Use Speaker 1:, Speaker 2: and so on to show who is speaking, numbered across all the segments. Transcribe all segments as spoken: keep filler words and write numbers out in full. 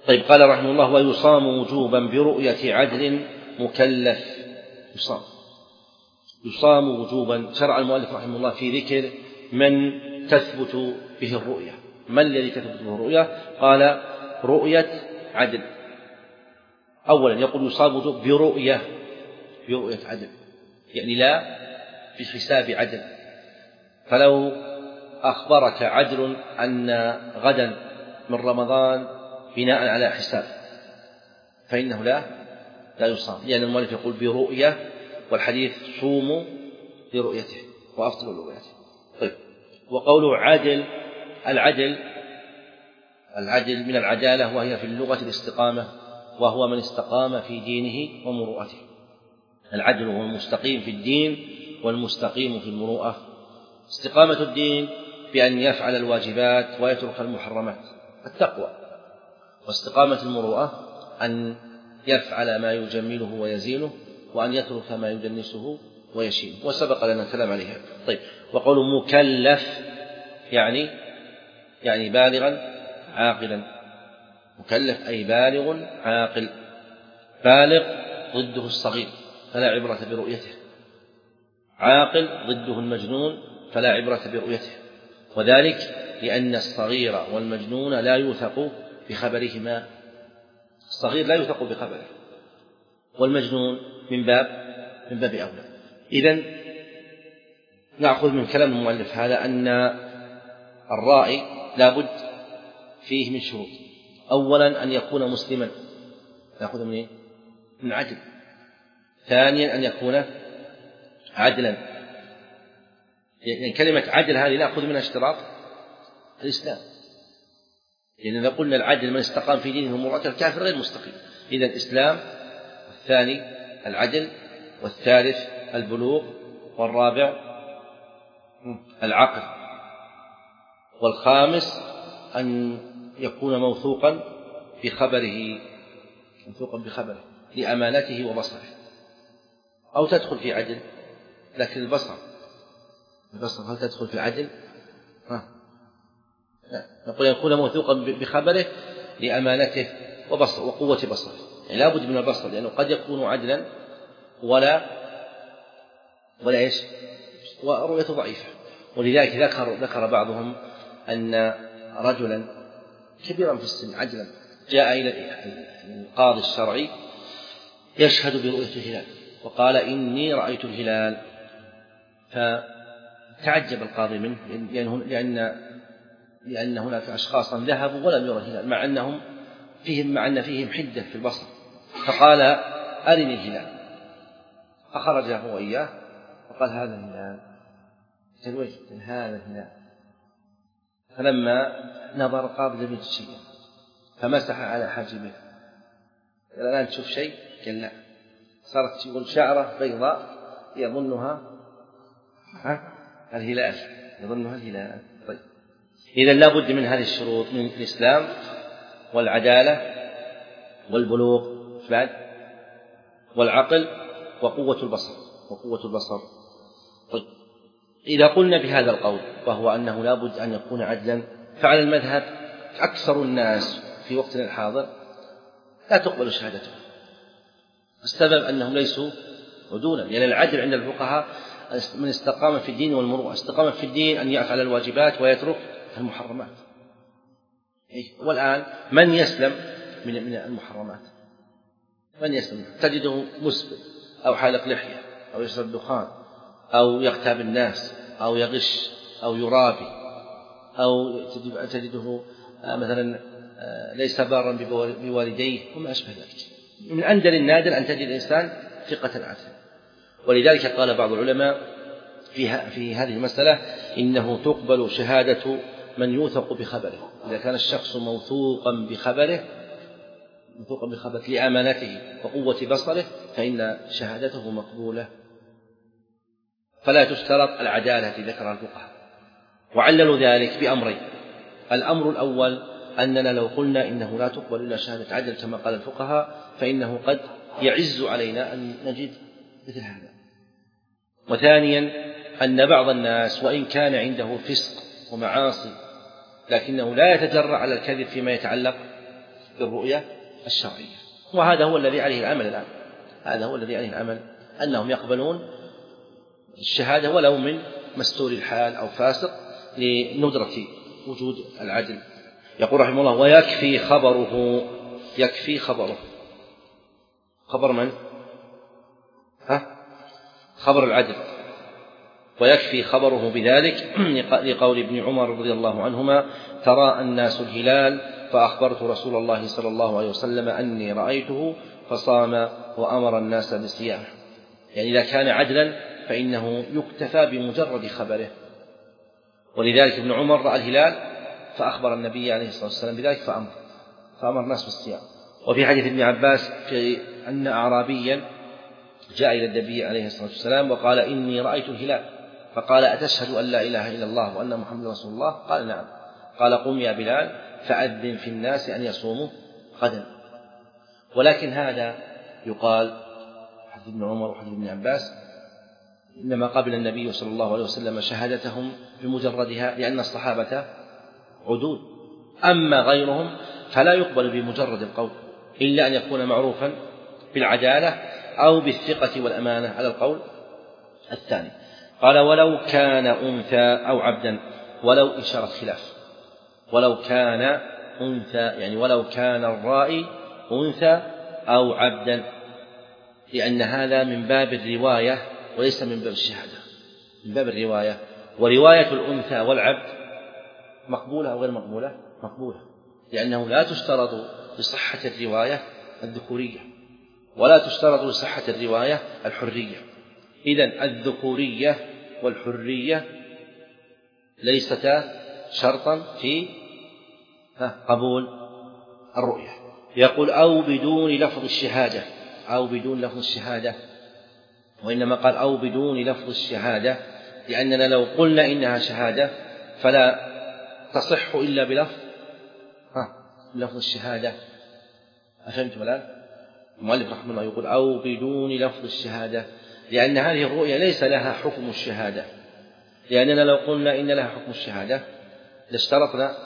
Speaker 1: طيب قال رحمه الله: ويصام وجوبا برؤية عدل مكلف. يصام يصام وجوبا. شرع المؤلف رحمه الله في ذكر من تثبت به الرؤية. من الذي تثبت به الرؤية؟ قال: رؤية عدل. أولا يقول يصام وجوب برؤية برؤية عدل، يعني لا في حساب عدل. فلو أخبرك عدل أن غدا من رمضان بناء على حساب فإنه لا لا يصام، لأن يعني المؤلف يقول برؤية، والحديث صوموا لرؤيته وأفطروا لرؤيته. طيب، وقوله عدل، العدل العدل من العدالة، وهي في اللغة الاستقامة، وهو من استقام في دينه ومروءته. العدل هو المستقيم في الدين والمستقيم في المروءة. استقامة الدين بأن يفعل الواجبات ويترك المحرمات، التقوى. واستقامة المروءة أن يفعل ما يجمله ويزينه، وأن يترك ما يدنسه ويشينه، وسبق لنا الكلام عليها. طيب، وقول مكلف يعني يعني بالغا عاقلا. مكلف أي بالغ عاقل. بالغ ضده الصغير فلا عبرة برؤيته، عاقل ضده المجنون فلا عبرة برؤيته. وذلك لأن الصغير والمجنون لا يوثق بخبرهما. الصغير لا يوثق بخبره، والمجنون من باب من باب أولى. إذن نأخذ من كلام المؤلف هذا أن الرائي لا بد فيه من شروط. أولا أن يكون مسلما، نأخذ من إيه؟ من عدل. ثانيا أن يكون عدلا، يعني كلمة عدل هذه نأخذ منها اشتراط الإسلام، لأن إذا قلنا العدل من استقام في دينه ومروءته، الكافر غير مستقيم. إذا الإسلام، والثاني العدل، والثالث البلوغ، والرابع العقل، والخامس أن يكون موثوقا بخبره موثوقا بخبره لأمانته وبصره. أو تدخل في عدل، لكن البصر البصر هل تدخل في عدل؟ ها. لا. نقول يكون موثوقا بخبره لأمانته وبصر وقوة بصره، يعني لا بد من البصر، لأنه قد يكون عدلا ولا ولا إيش ورؤيته ضعيفة. ولذلك ذكر ذكر بعضهم أن رجلا كبيرا في السن عدلا جاء إلى القاضي الشرعي يشهد برؤية الهلال، وقال: إني رأيت الهلال. فتعجب القاضي منه، لأن لأن هناك أشخاصا ذهبوا ولم يروا الهلال، مع أنهم فيهم مع أن فيهم حدة في البصر. فقال: أرني الهلال. فخرج هو إياه وقال: هذا الهلال. قال: هذا الهلال. فلما نظر القاضي لم يجد شيئا، فمسح على حاجبه. قال: الآن تشوف شيء؟ قال: لا. صارت يقول شعرة بيضاء يظنها الهلال يظنها الهلال. طيب، إذا لا بد من هذه الشروط، من الإسلام والعدالة والبلوغ بعد والعقل وقوة البصر وقوة البصر. طيب، إذا قلنا بهذا القول، وهو أنه لا بد أن يكون عدلا، فعلى المذهب أكثر الناس في وقتنا الحاضر لا تقبل شهادته. السبب أنهم ليسوا عدولا، لأن العدل عند الفقهاء من استقام في الدين والمروءة. استقام في الدين أن يفعل الواجبات ويترك المحرمات. والآن من يسلم من المحرمات؟ من يسلم؟ تجده مسبل أو حالق لحية أو يشرب دخان أو يغتاب الناس أو يغش أو يرابي أو تجده مثلا ليس بارا بوالديه وما أشبه ذلك. من أندر النادر أن تجد الإنسان ثقة عدلا. ولذلك قال بعض العلماء في هذه المسألة: إنه تقبل شهادة من يوثق بخبره. إذا كان الشخص موثوقا بخبره موثوقا بخبره لأمانته وقوة بصره فإن شهادته مقبولة. فلا تشترط العدالة التي ذكرها الفقهاء، وعللوا ذلك بأمرين. الأمر الأول أننا لو قلنا إنه لا تقبل إلا شهادة عدل كما قال الفقهاء فإنه قد يعز علينا أن نجد مثل هذا. وثانيا أن بعض الناس وإن كان عنده فسق ومعاصي لكنه لا يتجرأ على الكذب فيما يتعلق بالرؤية الشرعية. وهذا هو الذي عليه العمل الآن، هذا هو الذي عليه العمل، أنهم يقبلون الشهادة ولو من مستور الحال أو فاسق لندرة وجود العدل. يقول رحمه الله: ويكفي خبره. يكفي خبره، خبر من؟ ها؟ خبر العدل. ويكفي خبره بذلك لقول ابن عمر رضي الله عنهما: تراءى الناس الهلال فأخبرت رسول الله صلى الله عليه وسلم أني رأيته فصام وأمر الناس بالصيام. يعني إذا كان عدلا فإنه يكتفى بمجرد خبره. ولذلك ابن عمر رأى الهلال فأخبر النبي عليه الصلاة والسلام بذلك فأمر فأمر الناس بالصيام. وفي حديث ابن عباس في أن أعرابيا جاء إلى النبي عليه الصلاة والسلام وقال: إني رأيت الهلال. فقال: أتشهد أن لا إله إلا الله وأن محمد رسول الله؟ قال: نعم. قال: قم يا بلال فأذن في الناس أن يصوموا غدا. ولكن هذا يقال حديث ابن عمر وحديث ابن عباس إنما قبل النبي صلى الله عليه وسلم شهادتهم بمجردها لأن الصحابة عدود، أما غيرهم فلا يقبل بمجرد القول إلا أن يكون معروفا بالعدالة أو بالثقة والأمانة على القول الثاني. قال: ولو كان أنثى أو عبدا، ولو إشارة خلاف، ولو كان أنثى يعني ولو كان الرائي أنثى أو عبدا، لأن هذا من باب الرواية وليس من باب الشهادة، من باب الرواية. ورواية الأنثى والعبد مقبولة أو غير مقبولة؟ مقبولة، لأنه لا تشترط لصحة الرواية الذكورية ولا تشترط لصحة الرواية الحرية. إذن الذكورية والحرية ليستا شرطا في قبول الرؤية. يقول: أو بدون لفظ الشهادة، أو بدون لفظ الشهادة، وإنما قال أو بدون لفظ الشهادة لأننا لو قلنا إنها شهادة فلا تصح إلا بلفظ ها لفظ الشهادة. أفهمتم الآن؟ المؤلف رحمه الله يقول: أو بدون لفظ الشهادة، لأن هذه الرؤية ليس لها حكم الشهادة، لأننا لو قلنا إن لها حكم الشهادة لاشترطنا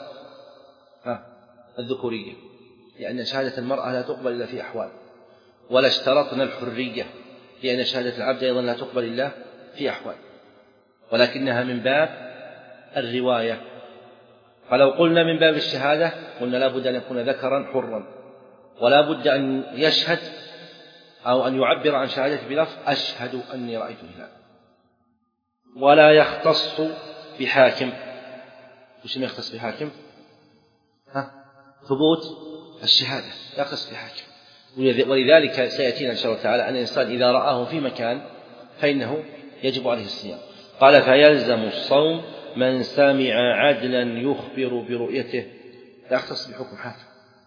Speaker 1: الذكورية، لأن شهادة المرأة لا تقبل إلا في أحوال، ولا اشترطنا الحرية، لأن شهادة العبد أيضا لا تقبل إلا في أحوال، ولكنها من باب الرواية. فلو قلنا من باب الشهادة قلنا لا بد أن يكون ذكرا حرا، ولا بد أن يشهد أو أن يعبر عن شهادته بلفظ أشهد أني رأيت الهلال. ولا يختص بحاكم. وش ما يختص بحاكم؟ ها؟ ثبوت الشهادة لا يختص بحاكم. ولذلك سيأتينا إن شاء الله تعالى أن الإنسان إذا رآه في مكان فإنه يجب عليه الصيام. قال: فيلزم الصوم من سمع عدلا يخبر برؤيته. لا يختص بحكم حاكم،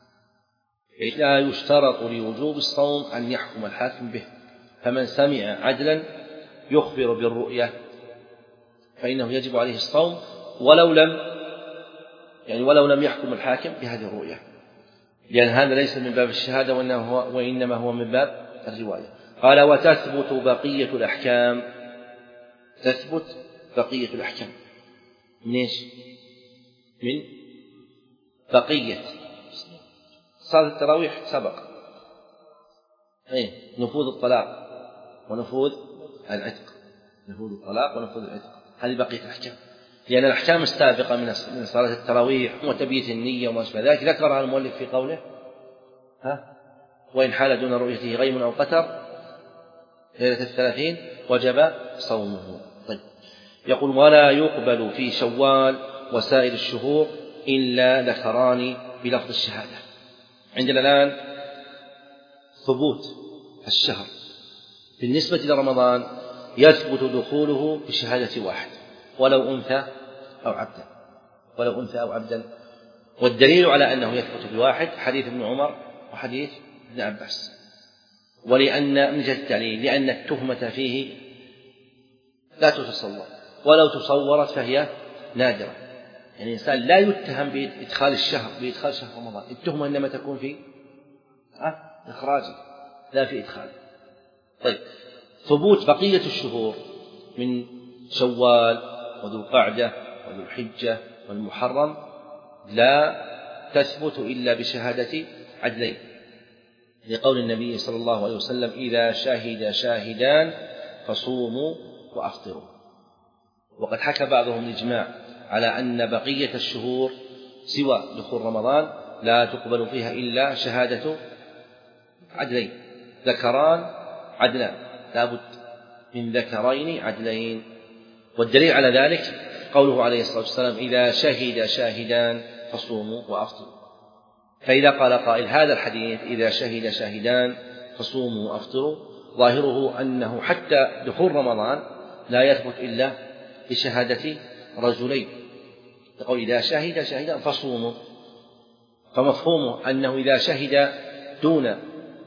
Speaker 1: لا يشترط لوجوب الصوم أن يحكم الحاكم به، فمن سمع عدلا يخبر بالرؤية فإنه يجب عليه الصوم ولو لم يعني ولو لم يحكم الحاكم بهذه الرؤية، لأن هذا ليس من باب الشهادة وإنما هو, وإنما هو من باب الرواية. قال: وتثبت بقية الأحكام. تثبت بقية الأحكام من إيش؟ من بقية صلاة التراويح سبق أي نفوذ الطلاق ونفوذ العتق، نفوذ الطلاق ونفوذ العتق، هذه بقية الأحكام، لأن الأحكام السابقة من صلاة التراويح وتبييت النية وما شابه ذلك ذكرها المؤلف في قوله: ها وإن حال دون رؤيته غيم أو قتر ليلة الثلاثين وجب صومه. طيب. يقول: ولا يقبل في شوال وسائر الشهور إلا ذكران بلفظ الشهادة. عندنا الآن ثبوت الشهر بالنسبة لرمضان يثبت دخوله بشهادة واحد ولو أنثى أو عبدا، ولو أنثى أو عبدا. والدليل على أنه يثبت بواحد حديث ابن عمر وحديث ابن عباس. ولأن من جهة التعليل لأن التهمة فيه لا تتصور، ولو تصورت فهي نادرة، يعني الإنسان لا يتهم بإدخال الشهر بإدخال شهر رمضان، التهمة إنما تكون في أه؟ إخراجه لا في إدخاله. طيب. ثبوت بقية الشهور من شوال وذو القعدة وذو الحجة والمحرم لا تثبت إلا بشهادة عدلين، لقول النبي صلى الله عليه وسلم: إذا شهد شاهدان فصوموا وأفطروا. وقد حكى بعضهم الإجماع على أن بقية الشهور سوى دخول رمضان لا تقبل فيها إلا شهادة عدلين، ذكران عدلان، لا بد من ذكرين عدلين. والدليل على ذلك قوله عليه الصلاة والسلام: إذا شهد شاهدان فصوموا وأفطروا. فإذا قال قائل: هذا الحديث إذا شهد شاهدان فصوموا وأفطروا، ظاهره أنه حتى دخول رمضان لا يثبت إلا بشهادة رجلين، يقول: إذا شهد شاهدان فصوموا، فمفهومه أنه إذا شهد دون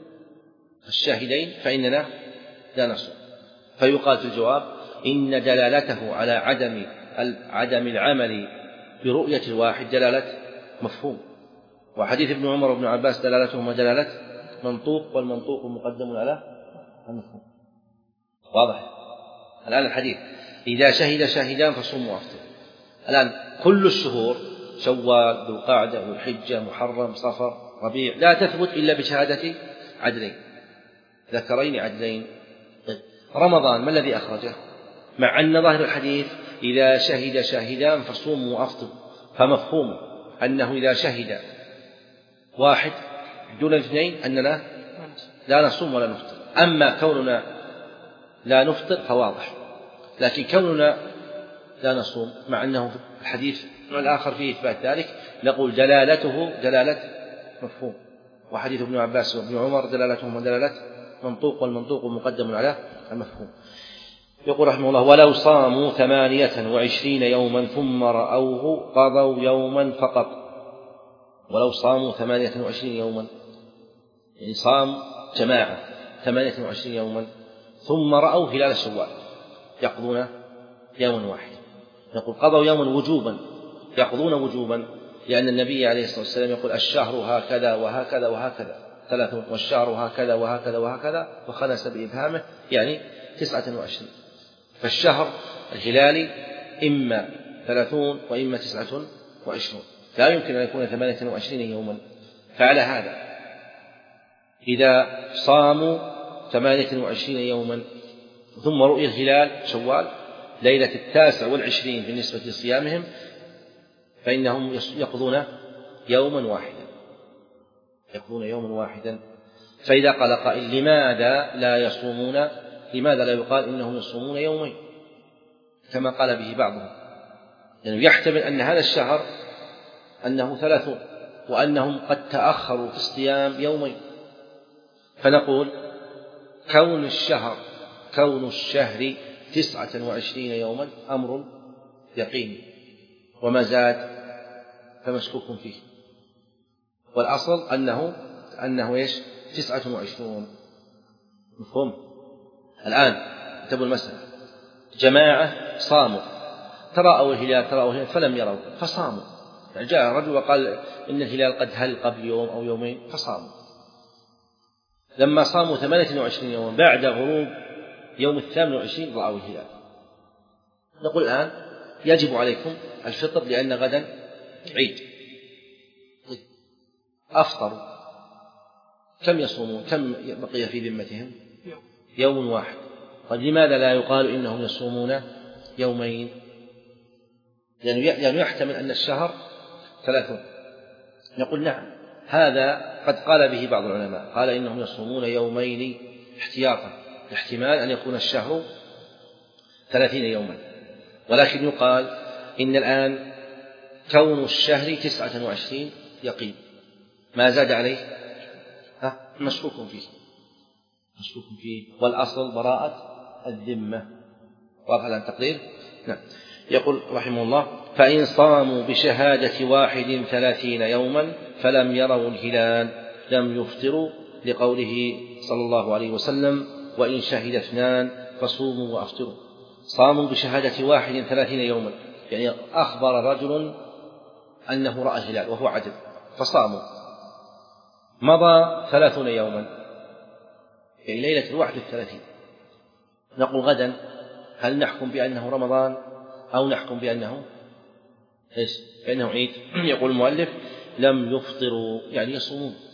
Speaker 1: الشاهدين فإننا لا نصوم. فيقال في الجواب: إن دلالته على عدم عدم العمل برؤية الواحد دلالة مفهوم، وحديث ابن عمر وابن عباس دلالتهما دلالة منطوق، والمنطوق مقدم على المفهوم. واضح الآن الحديث: إذا شهد شاهدان فصوموا وأفطروا. الآن كل الشهور شوال، ذو القعدة، ذو الحجة، محرم، صفر، ربيع لا تثبت إلا بشهادة عدلين، ذكرين عدلين. رمضان ما الذي أخرجه؟ مع أن ظاهر الحديث إذا شهد شاهدان فصوموا وأفطروا، فمفهوم أنه إذا شهد واحد دون الاثنين أننا لا نصوم ولا نفطر. أما كوننا لا نفطر فواضح، لكن كوننا لا نصوم مع أنه الحديث الآخر فيه إثبات ذلك، نقول دلالته دلالة مفهوم، وحديث ابن عباس وابن عمر دلالتهما دلالة منطوق، والمنطوق مقدم على المفهوم. يقول رحمه الله: ولو صاموا ثمانية وعشرين يوما ثم رأوه قضوا يوما فقط. ولو صاموا ثمانية وعشرين يوما، يعني صام جماعة ثمانية وعشرين يوما ثم رأوا هلال شوال، يقضون يوما واحدا. نقول قضوا يوما وجوبا، يقضون وجوبا، لأن النبي عليه الصلاة والسلام يقول: الشهر هكذا وهكذا وهكذا ثلاثون، والشهر هكذا وهكذا وهكذا، وخنس بإبهامه يعني تسعة وعشرين. فالشهر الهلالي إما ثلاثون وإما تسعة وعشرون، لا يمكن أن يكون ثمانية وعشرين يوما. فعلى هذا إذا صاموا ثمانية وعشرين يوما ثم رؤي الهلال شوال ليلة التاسع والعشرين بالنسبة لصيامهم، فإنهم يقضون يوما واحدا، يقضون يوما واحدا. فإذا قال قائل: لماذا لا يصومون، لماذا لا يقال إنهم يصومون يومين كما قال به بعضهم؟ يعني يحتمل أن هذا الشهر أنه ثلاثون، وأنهم قد تأخروا في الصيام يومين. فنقول: كون الشهر كون الشهر تسعة وعشرين يوما أمر يقيني، وما زاد فمشكوك فيه، والأصل أنه أنه إيش؟ تسعة وعشرون. مفهوم؟ الآن انتبهوا المسألة: جماعة صاموا، تراءوا الهلال تراءوا الهلال فلم يروا فصاموا، يعني جاء رجل وقال إن الهلال قد هل قبل يوم أو يومين فصاموا. لما صاموا ثمانية وعشرين يوما بعد غروب يوم الثامن والعشرين رأوا الهلال، نقول الآن يجب عليكم الفطر لأن غدا عيد. أفطروا، كم يصومون؟ كم بقي في ذمتهم؟ يوم واحد. طيب لماذا لا يقال إنهم يصومون يومين؟ يعني يعني يحتمل أن الشهر ثلاثون. نقول: نعم، هذا قد قال به بعض العلماء، قال إنهم يصومون يومين احتياطا لاحتمال أن يكون الشهر ثلاثين يوما، ولكن يقال إن الآن كون الشهر تسعة وعشرين يقين، ما زاد عليه ها مشكوك فيه، مشكوك فيه، والأصل براءة الذمة. واضح الآن تقدير؟ نعم. يقول رحمه الله: فإن صاموا بشهادة واحد ثلاثين يوما فلم يروا الهلال لم يفطروا، لقوله صلى الله عليه وسلم: وإن شهد اثنان فصوموا وأفطروا. صاموا بشهادة واحد ثلاثين يوما، يعني أخبر رجل أنه رأى الهلال وهو عدل فصاموا، مضى ثلاثون يوما، يعني ليلة الواحد الثلاثين. نقول غدا هل نحكم بأنه رمضان أو نحكم بأنه إيش؟ بأنه عيد؟ يقول المؤلف: لم يفطروا، يعني يصومون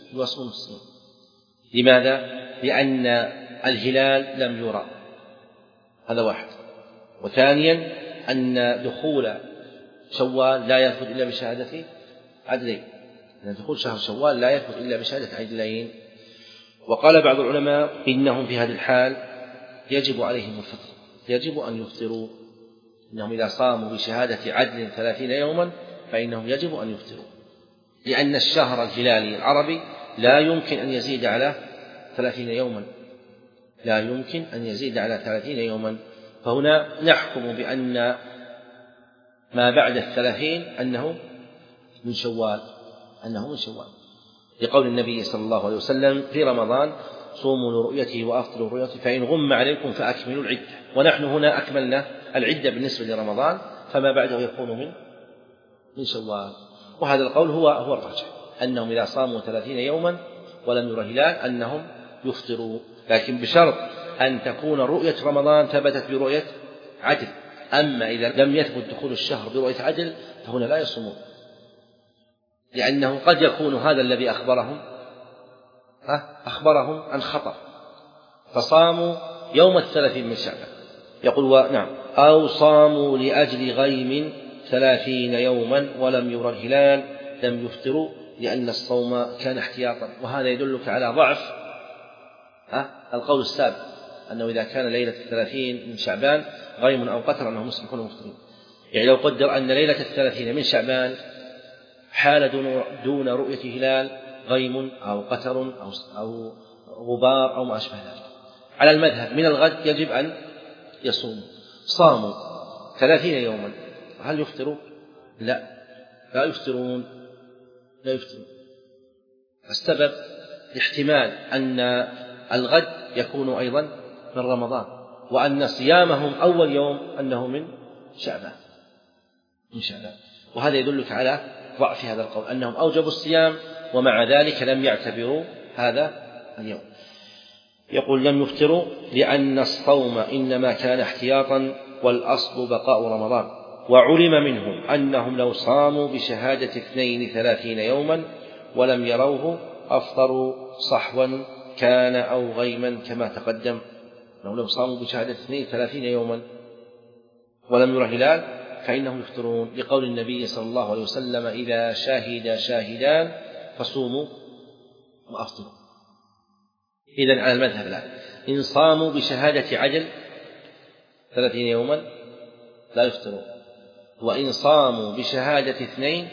Speaker 1: يصوم الصيام. لماذا؟ لأن الهلال لم يرى، هذا واحد. وثانيا أن دخول شوال لا يثبت إلا بشهادة عدلين، أن دخول شهر شوال لا يثبت إلا بشهادة عدلين. وقال بعض العلماء إنهم في هذه الحال يجب عليهم الفطر، يجب أن يفطروا، إنهم إذا صاموا بشهادة عدل ثلاثين يوما فإنهم يجب أن يفطروا، لأن الشهر الهلالي العربي لا يمكن أن يزيد على ثلاثين يوما، لا يمكن أن يزيد على ثلاثين يوما. فهنا نحكم بأن ما بعد الثلاثين أنه من شوال، أنه من شوال، لقول النبي صلى الله عليه وسلم في رمضان صوموا لرؤيته وأفطروا لرؤيته فإن غم عليكم فأكملوا العدة. ونحن هنا أكملنا العدة بالنسبة لرمضان، فما بعده يكون من من شوال. وهذا القول هو هو الراجح، أنهم إذا صاموا ثلاثين يوما ولم ير هلال أنهم يفطروا، لكن بشرط أن تكون رؤية رمضان ثبتت برؤية عدل. أما إذا لم يثبت دخول الشهر برؤية عدل فهنا لا يصومون، لأنه قد يكون هذا الذي أخبرهم أخبرهم عن خطأ فصاموا يوم الثلاثين من شعبان. يقول ونعم أو صاموا لأجل غيم ثلاثين يوما ولم ير الهلال لم يفطروا لأن الصوم كان احتياطا. وهذا يدلك على ضعف القول السابق أنه إذا كان ليلة الثلاثين من شعبان غيم أو قتر أنهم يصبحون مفطرين. يعني لو قدر أن ليلة الثلاثين من شعبان حال دون, دون رؤية هلال غيم أو قتر أو, أو غبار أو ما أشبه ذلك، على المذهب من الغد يجب أن يصوم. صاموا ثلاثين يوما هل يفطروا؟ لا، لا يفطرون، لا يفطرون. السبب احتمال أن الغد يكون أيضا من رمضان، وأن صيامهم أول يوم أنه من شعبان من شعبان وهذا يدلك على ضعف هذا القول، أنهم أوجبوا الصيام ومع ذلك لم يعتبروا هذا اليوم. يقول لم يفطروا لأن الصوم إنما كان احتياطا والأصل بقاء رمضان. وعلم منهم أنهم لو صاموا بشهادة اثنين ثلاثين يوما ولم يروه أفطروا صحوا كان أو غيما كما تقدم. لو صاموا بشهادة اثنين ثلاثين يوما ولم ير هلال فإنهم يفطرون، لقول النبي صلى الله عليه وسلم إذا شاهد شاهدان فصوموا وأفطروا. إذن على المذهب الآن إن صاموا بشهادة عدل ثلاثين يوما لا يفطرون، وإن صاموا بشهادة اثنين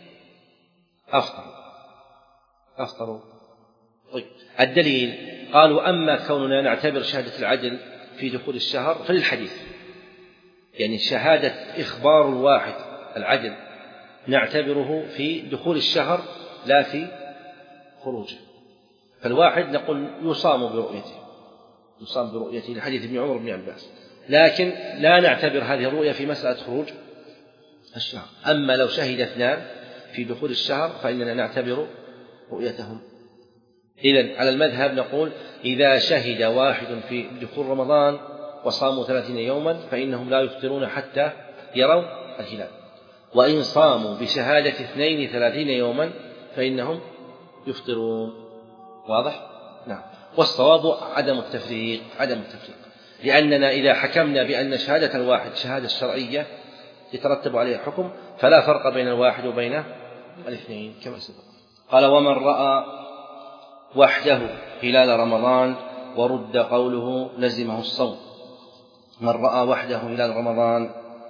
Speaker 1: أفطروا أفطروا طيب الدليل قالوا أما كوننا نعتبر شهادة العدل في دخول الشهر فللحديث، يعني شهادة إخبار الواحد العدل نعتبره في دخول الشهر لا في خروجه. فالواحد نقول يصام برؤيته يصام برؤيته لحديث ابن عمر بن عباس، لكن لا نعتبر هذه الرؤية في مسألة خروج الشهر. أما لو شهد اثنان في دخول الشهر فإننا نعتبر رؤيتهم. إذن على المذهب نقول إذا شهد واحد في دخول رمضان وصاموا ثلاثين يوما فإنهم لا يفطرون حتى يروا الهلال، وإن صاموا بشهادة اثنين ثلاثين يوما فإنهم يفطرون. واضح؟ نعم. والصواب عدم التفريق عدم التفريق لأننا إذا حكمنا بأن شهادة الواحد شهادة شرعية يترتب عليها حكم فلا فرق بين الواحد وبين الاثنين كما سبق. قال ومن رأى وحده هلال رمضان ورد قوله لزمه الصوم. من رأى وحده هلال رمضان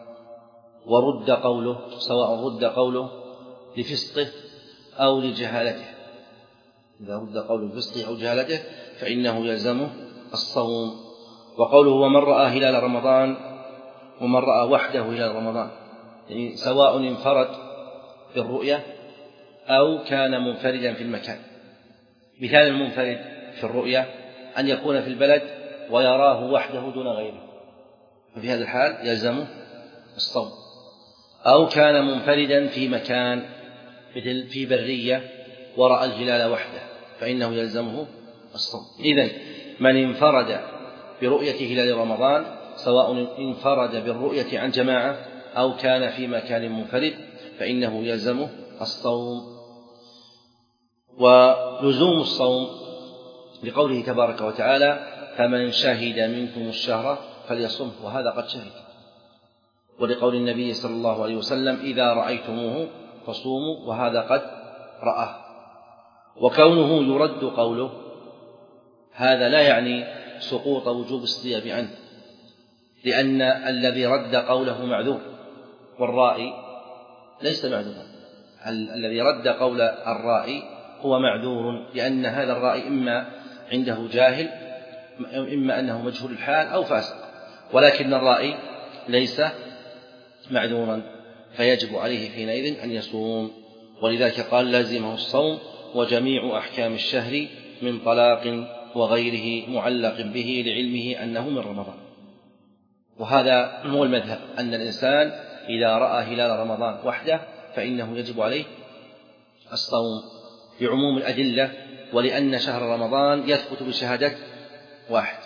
Speaker 1: ورد قوله، سواء رد قوله لفسقه أو لجهالته، إذا رد قوله لفسقه أو جهالته فإنه يلزمه الصوم. وقوله ومن رأى هلال رمضان ومن رأى وحده هلال رمضان، يعني سواء انفرد بالرؤية أو كان منفردا في المكان. مثال المنفرد في الرؤية أن يكون في البلد ويراه وحده دون غيره، ففي هذا الحال يلزمه الصوم. أو كان منفردا في مكان مثل في برية ورأى الهلال وحده فإنه يلزمه الصوم. إذن من انفرد برؤية هلال رمضان سواء انفرد بالرؤية عن جماعة أو كان في مكان منفرد فإنه يلزمه الصوم. ولزوم الصوم لقوله تبارك وتعالى فمن شهد منكم الشهر فليصمه وهذا قد شهد، ولقول النبي صلى الله عليه وسلم إذا رأيتموه فصوموا وهذا قد رآه. وكونه يرد قوله هذا لا يعني سقوط وجوب الصيام عنه، لأن الذي رد قوله معذور والرائي ليس معذورا. الذي رد قول الرائي هو معذور، لأن هذا الرائي إما عنده جاهل إما أنه مجهول الحال أو فاسق، ولكن الرائي ليس معذورا فيجب عليه حينئذ أن يصوم. ولذلك قال لازمه الصوم وجميع أحكام الشهر من طلاق وغيره معلق به لعلمه أنه من رمضان. وهذا هو المذهب، أن الإنسان إذا رأى هلال رمضان وحده فإنه يجب عليه الصوم بعموم الأدلة، ولأن شهر رمضان يثبت بشهادة واحد.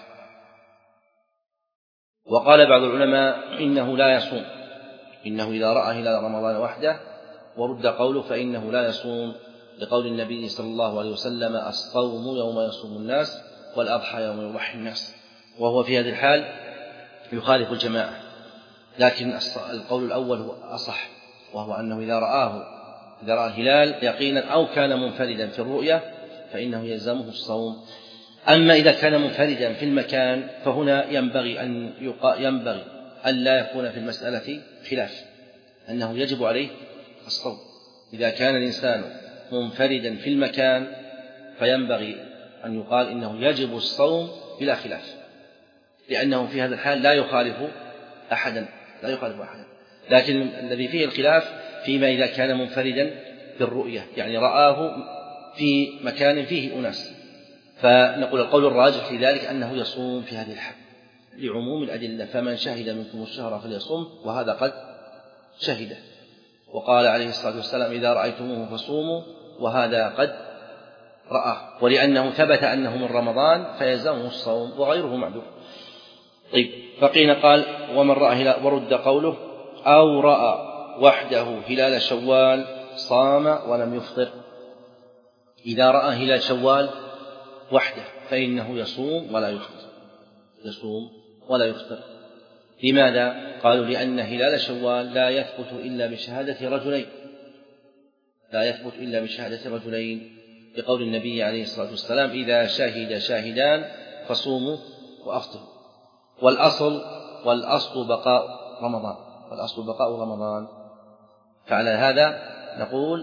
Speaker 1: وقال بعض العلماء إنه لا يصوم، إنه إذا رأى هلال رمضان وحده، ورد قوله فإنه لا يصوم لقول النبي صلى الله عليه وسلم الصوم يوم يصوم الناس والأضحى يوم يضحي الناس، وهو في هذه الحال يخالف الجماعة. لكن القول الأول هو أصح، وهو أنه إذا رآه إذا رأى الهلال يقينا أو كان منفردا في الرؤية فإنه يلزمه الصوم. أما إذا كان منفردا في المكان فهنا ينبغي أن ينبغي أن لا يكون في المسألة خلاف، أنه يجب عليه الصوم. إذا كان الإنسان منفردا في المكان فينبغي أن يقال إنه يجب الصوم بلا خلاف، لأنه في هذا الحال لا يخالف أحدا لا يخالف أحدا. لكن الذي فيه الخلاف فيما إذا كان منفردا في الرؤية، يعني رآه في مكان فيه أناس، فنقول القول الراجح في ذلك أنه يصوم في هذه الحال لعموم الأدلة فمن شهد منكم الشهر فليصوم وهذا قد شهده. وقال عليه الصلاة والسلام إذا رأيتموه فصوموا وهذا قد رآه، ولأنه ثبت أنه من رمضان فيلزمه الصوم وغيره معذور. طيب، فقيل قال ومن رأى هلال، ورد قوله أو رأى وحده هلال شوال صام ولم يفطر. إذا رأى هلال شوال وحده فإنه يصوم ولا يفطر، يصوم ولا يفطر. لماذا؟ قالوا لأن هلال شوال لا يثبت إلا بشهادة رجلين، لا يثبت إلا بشهادة رجلين، بقول النبي عليه الصلاة والسلام إذا شهد شاهدان فصوموا وأفطروا. والأصل والأصل بقاء رمضان، والأصل بقاء رمضان. فعلى هذا نقول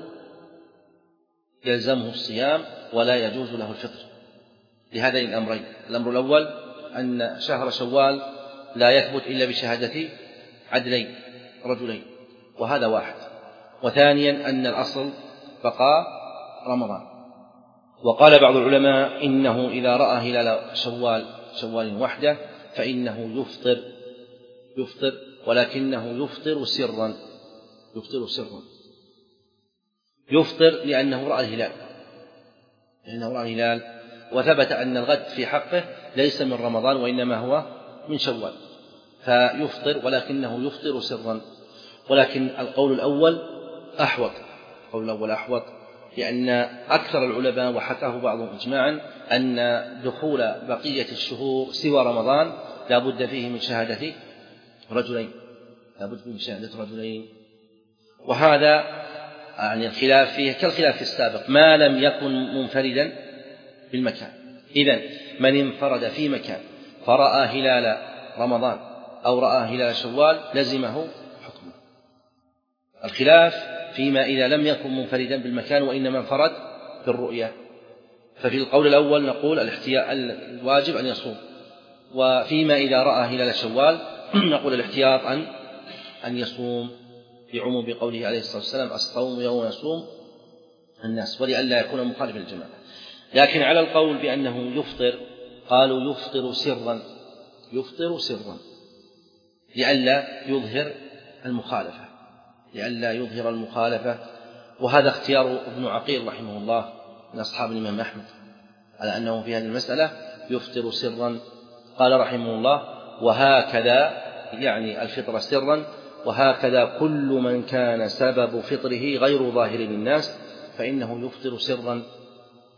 Speaker 1: يلزمه الصيام ولا يجوز له الفطر لهذين الأمرين. الأمر الأول أن شهر شوال لا يثبت إلا بشهادة عدلين رجلين وهذا واحد. وثانيا أن الأصل بقاء رمضان. وقال بعض العلماء إنه إذا رأى هلال شوال شوال وحده فإنه يفطر يفطر ولكنه يفطر سرا يفطر سرا يفطر لأنه رأى الهلال لأنه رأى الهلال وثبت أن الغد في حقه ليس من رمضان وإنما هو من شوال، فيفطر ولكنه يفطر سرا. ولكن القول الأول أحوط، القول الأول أحوط لأن أكثر العلماء وحكاه بعضهم إجماعا أن دخول بقية الشهور سوى رمضان لا بد فيه من شهادة رجلين لا بد من شهادة رجلين وهذا يعني الخلاف فيه كالخلاف السابق ما لم يكن منفردا بالمكان. إذن من انفرد في مكان فرأى هلال رمضان أو رأى هلال شوال لزمه حكمه. الخلاف فيما إذا لم يكن منفردا بالمكان وإنما انفرد بالرؤية، ففي القول الأول نقول الاحتياط الواجب أن يصوم، وفيما إذا رأى هلال شوال نقول الاحتياط أن أن يصوم بعموم قوله عليه الصلاة والسلام الصوم يوم يصوم الناس ولئلا يكون مخالفا للجماعة. لكن على القول بأنه يفطر قالوا يفطر سرا يفطر سرا لئلا يظهر المخالفة لئلا يظهر المخالفة وهذا اختيار ابن عقيل رحمه الله من أصحاب الإمام أحمد على أنه في هذه المسألة يفطر سرا. قال رحمه الله وهكذا يعني الفطر سرا وهكذا كل من كان سبب فطره غير ظاهر للناس فإنه يفطر سرا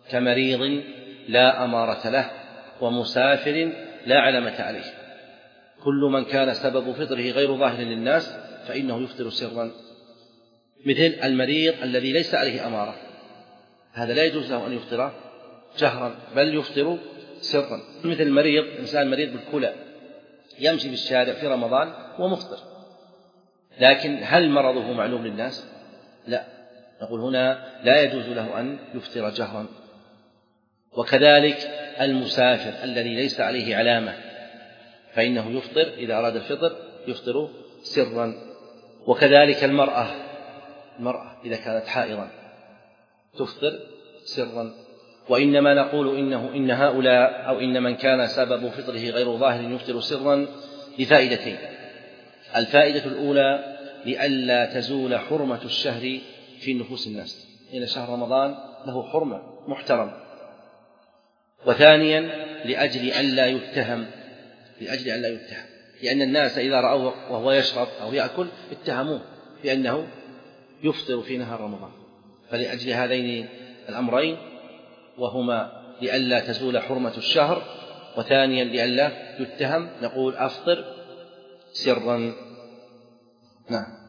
Speaker 1: كمريض لا أمارة له ومسافر لا علامة عليه. كل من كان سبب فطره غير ظاهر للناس فإنه يفطر سرا، مثل المريض الذي ليس عليه أمارة، هذا لا يجوز له أن يفطر جهرا بل يفطر سرا. مثل مريض إنسان مريض بالكلى يمشي في الشارع في رمضان ومفطر، لكن هل مرضه معلوم للناس؟ لا، نقول هنا لا يجوز له أن يفطر جهرا. وكذلك المسافر الذي ليس عليه علامة فإنه يفطر إذا أراد الفطر يفطر سرا. وكذلك المرأة المرأة إذا كانت حائضا تفطر سرا. وإنما نقول إنه إن هؤلاء أو إن من كان سبب فطره غير ظاهر يفطر سرا لفائدتين. الفائدة الأولى لئلا تزول حرمة الشهر في نفوس الناس، إن شهر رمضان له حرمة محترم. وثانيا لأجل أن لا يتهم لأجل أن لا يتهم لأن الناس إذا رأوه وهو يشرب أو يأكل اتهموه بأنه يفطر في نهار رمضان. فلأجل هذين الأمرين، وهما لئلا تزول حرمة الشهر وثانيا لئلا يتهم، نقول أفطر سرا. نعم.